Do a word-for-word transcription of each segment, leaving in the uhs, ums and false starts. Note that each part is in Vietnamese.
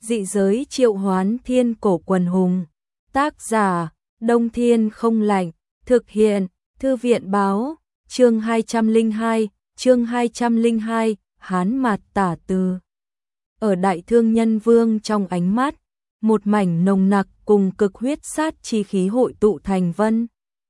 Dị giới triệu hoán thiên cổ quần hùng. Tác giả, Đông Thiên không lạnh. Thực hiện, Thư viện báo. Chương hai trăm lẻ hai, chương hai trăm lẻ hai, Hán Mạt Tả Từ. Ở Đại Thương Nhân Vương trong ánh mắt, một mảnh nồng nặc cùng cực huyết sát chi khí hội tụ thành vân.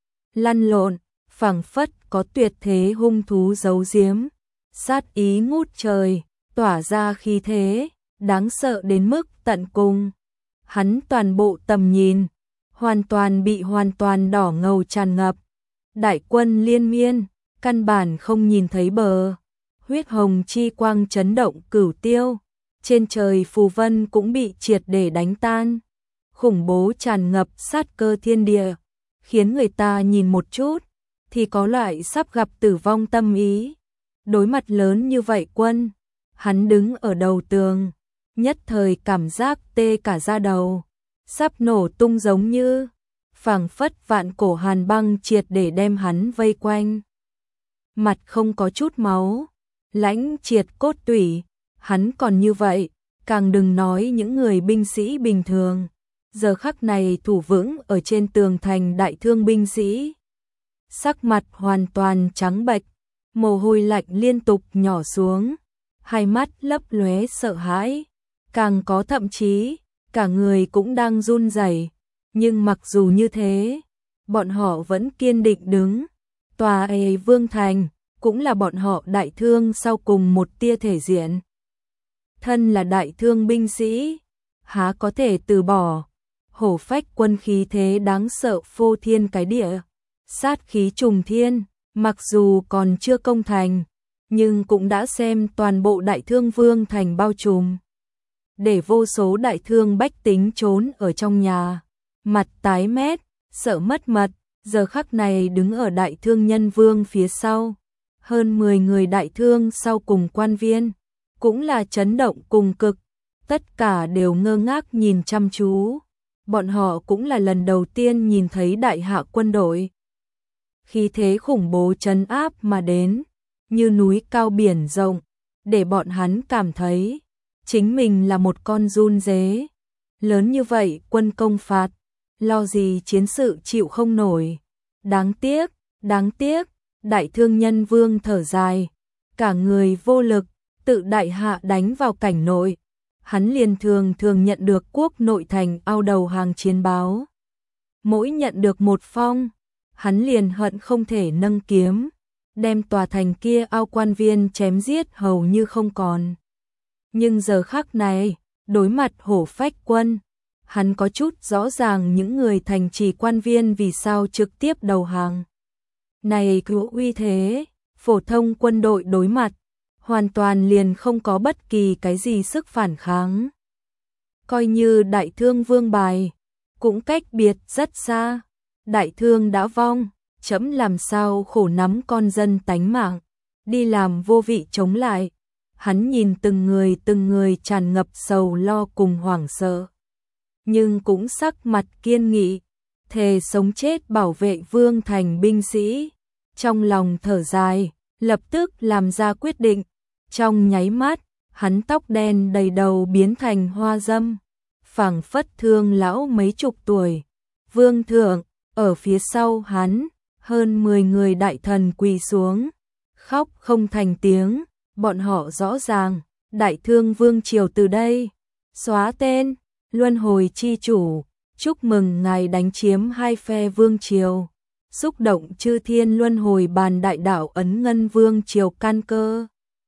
Lăn lộn, phảng phất có tuyệt thế hung thú giấu giếm, sát ý ngút trời, tỏa ra khí thế, đáng sợ đến mức tận cùng. Hắn toàn bộ tầm nhìn, hoàn toàn bị hoàn toàn đỏ ngầu tràn ngập. Đại quân liên miên, căn bản không nhìn thấy bờ. Huyết hồng chi quang chấn động cửu tiêu, trên trời phù vân cũng bị triệt để đánh tan. Khủng bố tràn ngập sát cơ thiên địa, khiến người ta nhìn một chút thì có loại sắp gặp tử vong tâm ý. Đối mặt lớn như vậy quân, hắn đứng ở đầu tường, nhất thời cảm giác tê cả da đầu, sắp nổ tung giống như phảng phất vạn cổ hàn băng triệt để đem hắn vây quanh. Mặt không có chút máu, lãnh triệt cốt tủy, hắn còn như vậy, càng đừng nói những người binh sĩ bình thường. Giờ khắc này thủ vững ở trên tường thành Đại Thương binh sĩ, sắc mặt hoàn toàn trắng bệch, mồ hôi lạnh liên tục nhỏ xuống, hai mắt lấp lóe sợ hãi, càng có thậm chí cả người cũng đang run rẩy. Nhưng mặc dù như thế, bọn họ vẫn kiên định đứng. Tòa ấy Vương Thành cũng là bọn họ Đại Thương sau cùng một tia thể diện. Thân là Đại Thương binh sĩ, há có thể từ bỏ. Hổ phách quân khí thế đáng sợ phô thiên cái địa, sát khí trùng thiên, mặc dù còn chưa công thành, nhưng cũng đã xem toàn bộ Đại Thương Vương Thành bao trùm. Để vô số Đại Thương bách tính trốn ở trong nhà, mặt tái mét, sợ mất mật, giờ khắc này đứng ở Đại Thương Nhân Vương phía sau. Hơn mười người Đại Thương sau cùng quan viên, cũng là chấn động cùng cực, tất cả đều ngơ ngác nhìn chăm chú. Bọn họ cũng là lần đầu tiên nhìn thấy đại hạ quân đội. Khí thế khủng bố trấn áp mà đến, như núi cao biển rộng, để bọn hắn cảm thấy chính mình là một con giun dế. Lớn như vậy quân công phạt, lo gì chiến sự chịu không nổi. Đáng tiếc, đáng tiếc, Đại Thương Nhân Vương thở dài, cả người vô lực, tự đại hạ đánh vào cảnh nội. Hắn liền thường thường nhận được quốc nội thành ao đầu hàng chiến báo. Mỗi nhận được một phong, hắn liền hận không thể nâng kiếm, đem tòa thành kia ao quan viên chém giết hầu như không còn. Nhưng giờ khắc này, đối mặt hổ phách quân, hắn có chút rõ ràng những người thành trì quan viên vì sao trực tiếp đầu hàng. Này cứu uy thế, phổ thông quân đội đối mặt, hoàn toàn liền không có bất kỳ cái gì sức phản kháng. Coi như Đại Thương Vương bài, cũng cách biệt rất xa. Đại Thương đã vong, chấm làm sao khổ nắm con dân tánh mạng, đi làm vô vị chống lại. Hắn nhìn từng người từng người tràn ngập sầu lo cùng hoảng sợ, nhưng cũng sắc mặt kiên nghị, thề sống chết bảo vệ Vương Thành binh sĩ. Trong lòng thở dài, lập tức làm ra quyết định. Trong nháy mắt, hắn tóc đen đầy đầu biến thành hoa dâm, phảng phất thương lão mấy chục tuổi. Vương thượng, ở phía sau hắn, hơn mười người đại thần quỳ xuống, khóc không thành tiếng. Bọn họ rõ ràng, Đại Thương Vương triều từ đây xóa tên, luân hồi chi chủ, chúc mừng ngài đánh chiếm hai phe vương triều, xúc động chư thiên luân hồi bàn đại đạo ấn ngân vương triều căn cơ.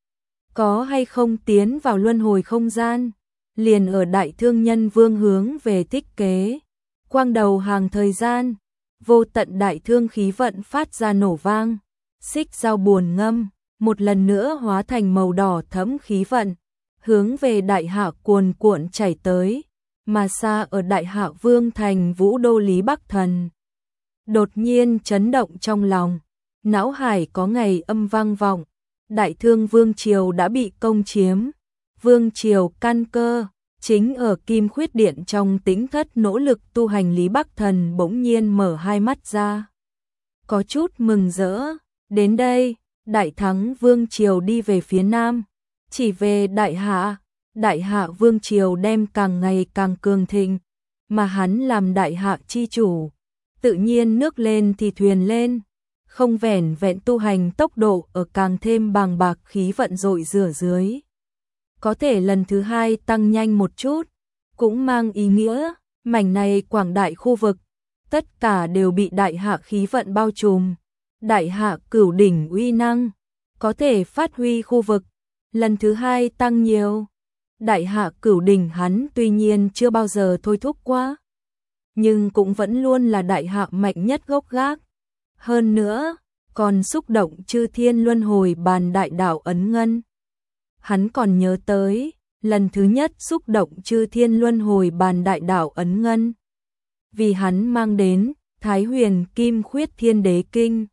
Có hay không tiến vào luân hồi không gian, liền ở Đại Thương Nhân Vương hướng về tích kế. Quang đầu hàng thời gian, vô tận đại thương khí vận phát ra nổ vang, xích dao buồn ngâm, một lần nữa hóa thành màu đỏ thẫm khí vận, hướng về đại hạ cuồn cuộn chảy tới, mà xa ở đại hạ Vương Thành Vũ Đô Lý Bắc Thần. Đột nhiên chấn động trong lòng, não hải có ngày âm vang vọng. Đại Thương Vương triều đã bị công chiếm, Vương triều căn cơ, chính ở Kim Khuyết Điện trong tĩnh thất nỗ lực tu hành. Lý Bắc Thần bỗng nhiên mở hai mắt ra, có chút mừng rỡ. Đến đây, đại thắng Vương triều đi về phía nam, chỉ về đại hạ, Đại Hạ vương triều đem càng ngày càng cường thịnh, mà hắn làm Đại Hạ chi chủ, tự nhiên nước lên thì thuyền lên, không vẻn vẹn tu hành tốc độ ở càng thêm bàng bạc khí vận dội rửa dưới. Có thể lần thứ hai tăng nhanh một chút, cũng mang ý nghĩa, mảnh này quảng đại khu vực, tất cả đều bị Đại Hạ khí vận bao trùm. Đại Hạ cửu đỉnh uy năng, có thể phát huy khu vực, lần thứ hai tăng nhiều. Đại Hạ cửu đỉnh hắn tuy nhiên chưa bao giờ thôi thúc quá, nhưng cũng vẫn luôn là Đại Hạ mạnh nhất gốc gác. Hơn nữa, còn xúc động chư thiên luân hồi bàn đại đạo ấn ngân. Hắn còn nhớ tới, lần thứ nhất xúc động chư thiên luân hồi bàn đại đạo ấn ngân. Vì hắn mang đến, Thái Huyền Kim Khuyết Thiên Đế Kinh.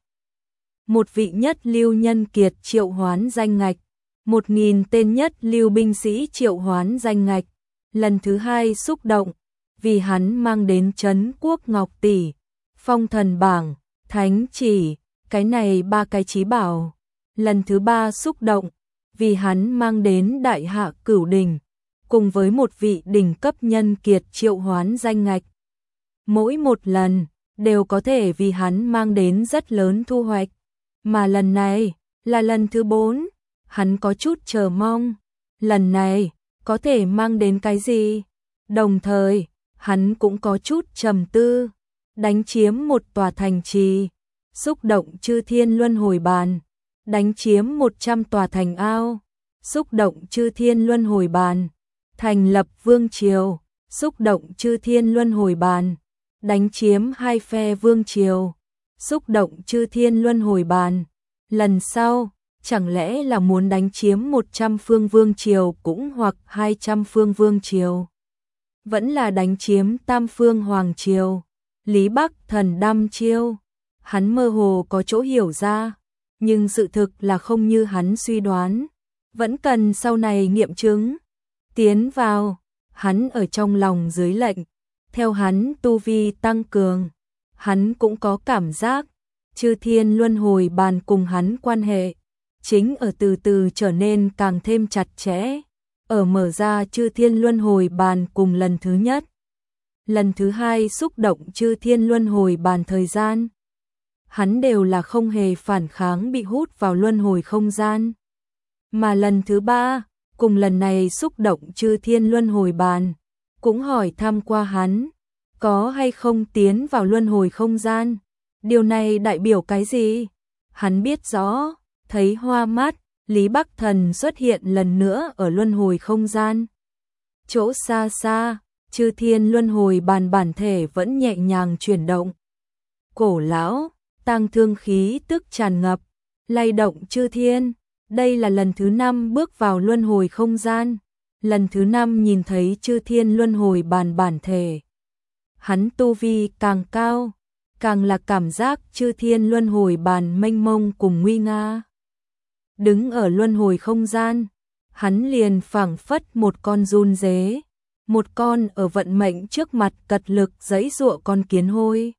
Một vị nhất lưu nhân kiệt triệu hoán danh ngạch, một nghìn tên nhất lưu binh sĩ triệu hoán danh ngạch. Lần thứ hai xúc động, vì hắn mang đến Trấn Quốc Ngọc Tỷ, Phong Thần Bảng, Thánh Chỉ, cái này ba cái chí bảo. Lần thứ ba xúc động, vì hắn mang đến Đại Hạ cửu đỉnh, cùng với một vị đỉnh cấp nhân kiệt triệu hoán danh ngạch. Mỗi một lần, đều có thể vì hắn mang đến rất lớn thu hoạch. Mà lần này, là lần thứ bốn, hắn có chút chờ mong. Lần này, có thể mang đến cái gì? Đồng thời, hắn cũng có chút trầm tư. Đánh chiếm một tòa thành trì, xúc động chư thiên luân hồi bàn. Đánh chiếm một trăm tòa thành ao, xúc động chư thiên luân hồi bàn. Thành lập vương triều, xúc động chư thiên luân hồi bàn. Đánh chiếm hai phe vương triều, xúc động chư thiên luân hồi bàn. Lần sau, chẳng lẽ là muốn đánh chiếm một trăm phương vương triều cũng hoặc hai trăm phương vương triều? Vẫn là đánh chiếm tam phương hoàng triều? Lý Bắc Thần đăm chiêu, hắn mơ hồ có chỗ hiểu ra, nhưng sự thực là không như hắn suy đoán, vẫn cần sau này nghiệm chứng. Tiến vào, hắn ở trong lòng dưới lệnh, theo hắn tu vi tăng cường, hắn cũng có cảm giác, chư thiên luân hồi bàn cùng hắn quan hệ, chính ở từ từ trở nên càng thêm chặt chẽ, ở mở ra chư thiên luân hồi bàn cùng lần thứ nhất. Lần thứ hai xúc động chư thiên luân hồi bàn thời gian, hắn đều là không hề phản kháng bị hút vào luân hồi không gian. Mà lần thứ ba, cùng lần này xúc động chư thiên luân hồi bàn, cũng hỏi thăm qua hắn, có hay không tiến vào luân hồi không gian. Điều này đại biểu cái gì? Hắn biết rõ, thấy hoa mắt, Lý Bắc Thần xuất hiện lần nữa ở luân hồi không gian. Chỗ xa xa, chư thiên luân hồi bàn bản thể vẫn nhẹ nhàng chuyển động. Cổ lão, tang thương khí tức tràn ngập, lay động chư thiên. Đây là lần thứ năm bước vào luân hồi không gian, lần thứ năm nhìn thấy chư thiên luân hồi bàn bản thể. Hắn tu vi càng cao, càng là cảm giác chư thiên luân hồi bàn mênh mông cùng nguy nga. Đứng ở luân hồi không gian, hắn liền phảng phất một con giun dế, một con ở vận mệnh trước mặt cật lực giãy giụa con kiến hôi.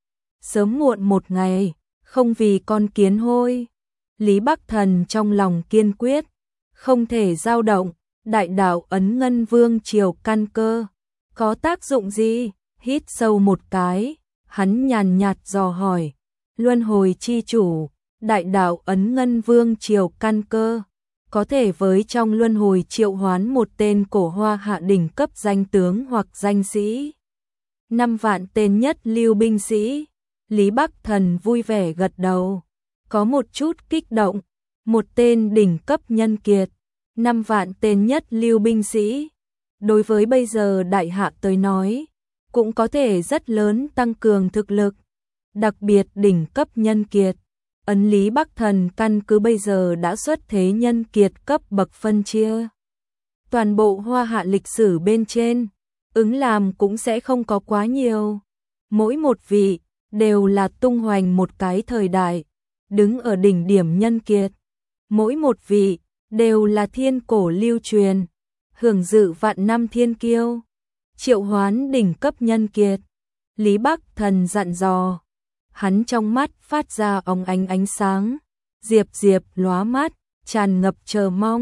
Sớm muộn một ngày, không vì con kiến hôi, Lý Bắc Thần trong lòng kiên quyết, không thể dao động. Đại đạo ấn ngân vương triều căn cơ, có tác dụng gì? Hít sâu một cái, hắn nhàn nhạt dò hỏi, luân hồi chi chủ, đại đạo ấn ngân vương triều căn cơ, có thể với trong luân hồi triệu hoán một tên cổ hoa hạ đỉnh cấp danh tướng hoặc danh sĩ. Năm vạn tên nhất lưu binh sĩ, Lý Bắc Thần vui vẻ gật đầu, có một chút kích động, một tên đỉnh cấp nhân kiệt, năm vạn tên nhất lưu binh sĩ. Đối với bây giờ Đại Hạ tới nói, cũng có thể rất lớn tăng cường thực lực, đặc biệt đỉnh cấp nhân kiệt. Ấn Lý Bắc Thần căn cứ bây giờ đã xuất thế nhân kiệt cấp bậc phân chia. Toàn bộ hoa hạ lịch sử bên trên, ứng làm cũng sẽ không có quá nhiều. Mỗi một vị, đều là tung hoành một cái thời đại, đứng ở đỉnh điểm nhân kiệt. Mỗi một vị, đều là thiên cổ lưu truyền, hưởng dự vạn năm thiên kiêu. Triệu hoán đỉnh cấp nhân kiệt, Lý Bắc Thần dặn dò. Hắn trong mắt phát ra óng ánh ánh sáng, diệp diệp lóa mắt, tràn ngập chờ mong.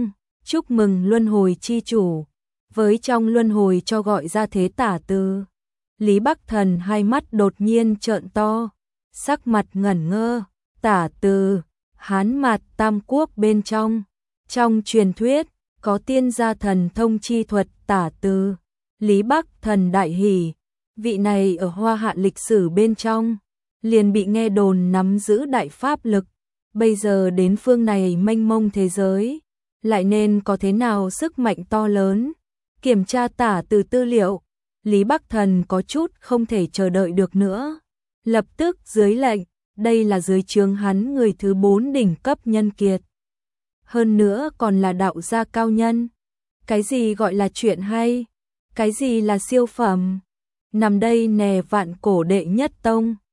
chúc mừng luân hồi chi chủ, với trong luân hồi cho gọi ra thế tả từ. Lý Bắc Thần hai mắt đột nhiên trợn to, sắc mặt ngẩn ngơ, tả từ, Hán Mạt Tam Quốc bên trong. Trong truyền thuyết, có tiên gia thần thông chi thuật tả từ. Lý Bắc Thần đại hỉ, vị này ở Hoa Hạ lịch sử bên trong, liền bị nghe đồn nắm giữ đại pháp lực, bây giờ đến phương này mênh mông thế giới, lại nên có thế nào sức mạnh to lớn. Kiểm tra tả từ tư liệu, Lý Bắc Thần có chút không thể chờ đợi được nữa, lập tức dưới lệnh, đây là dưới trướng hắn người thứ bốn đỉnh cấp nhân kiệt. Hơn nữa còn là đạo gia cao nhân. Cái gì gọi là chuyện hay? Cái gì là siêu phẩm? Nằm đây nè vạn cổ đệ nhất tông.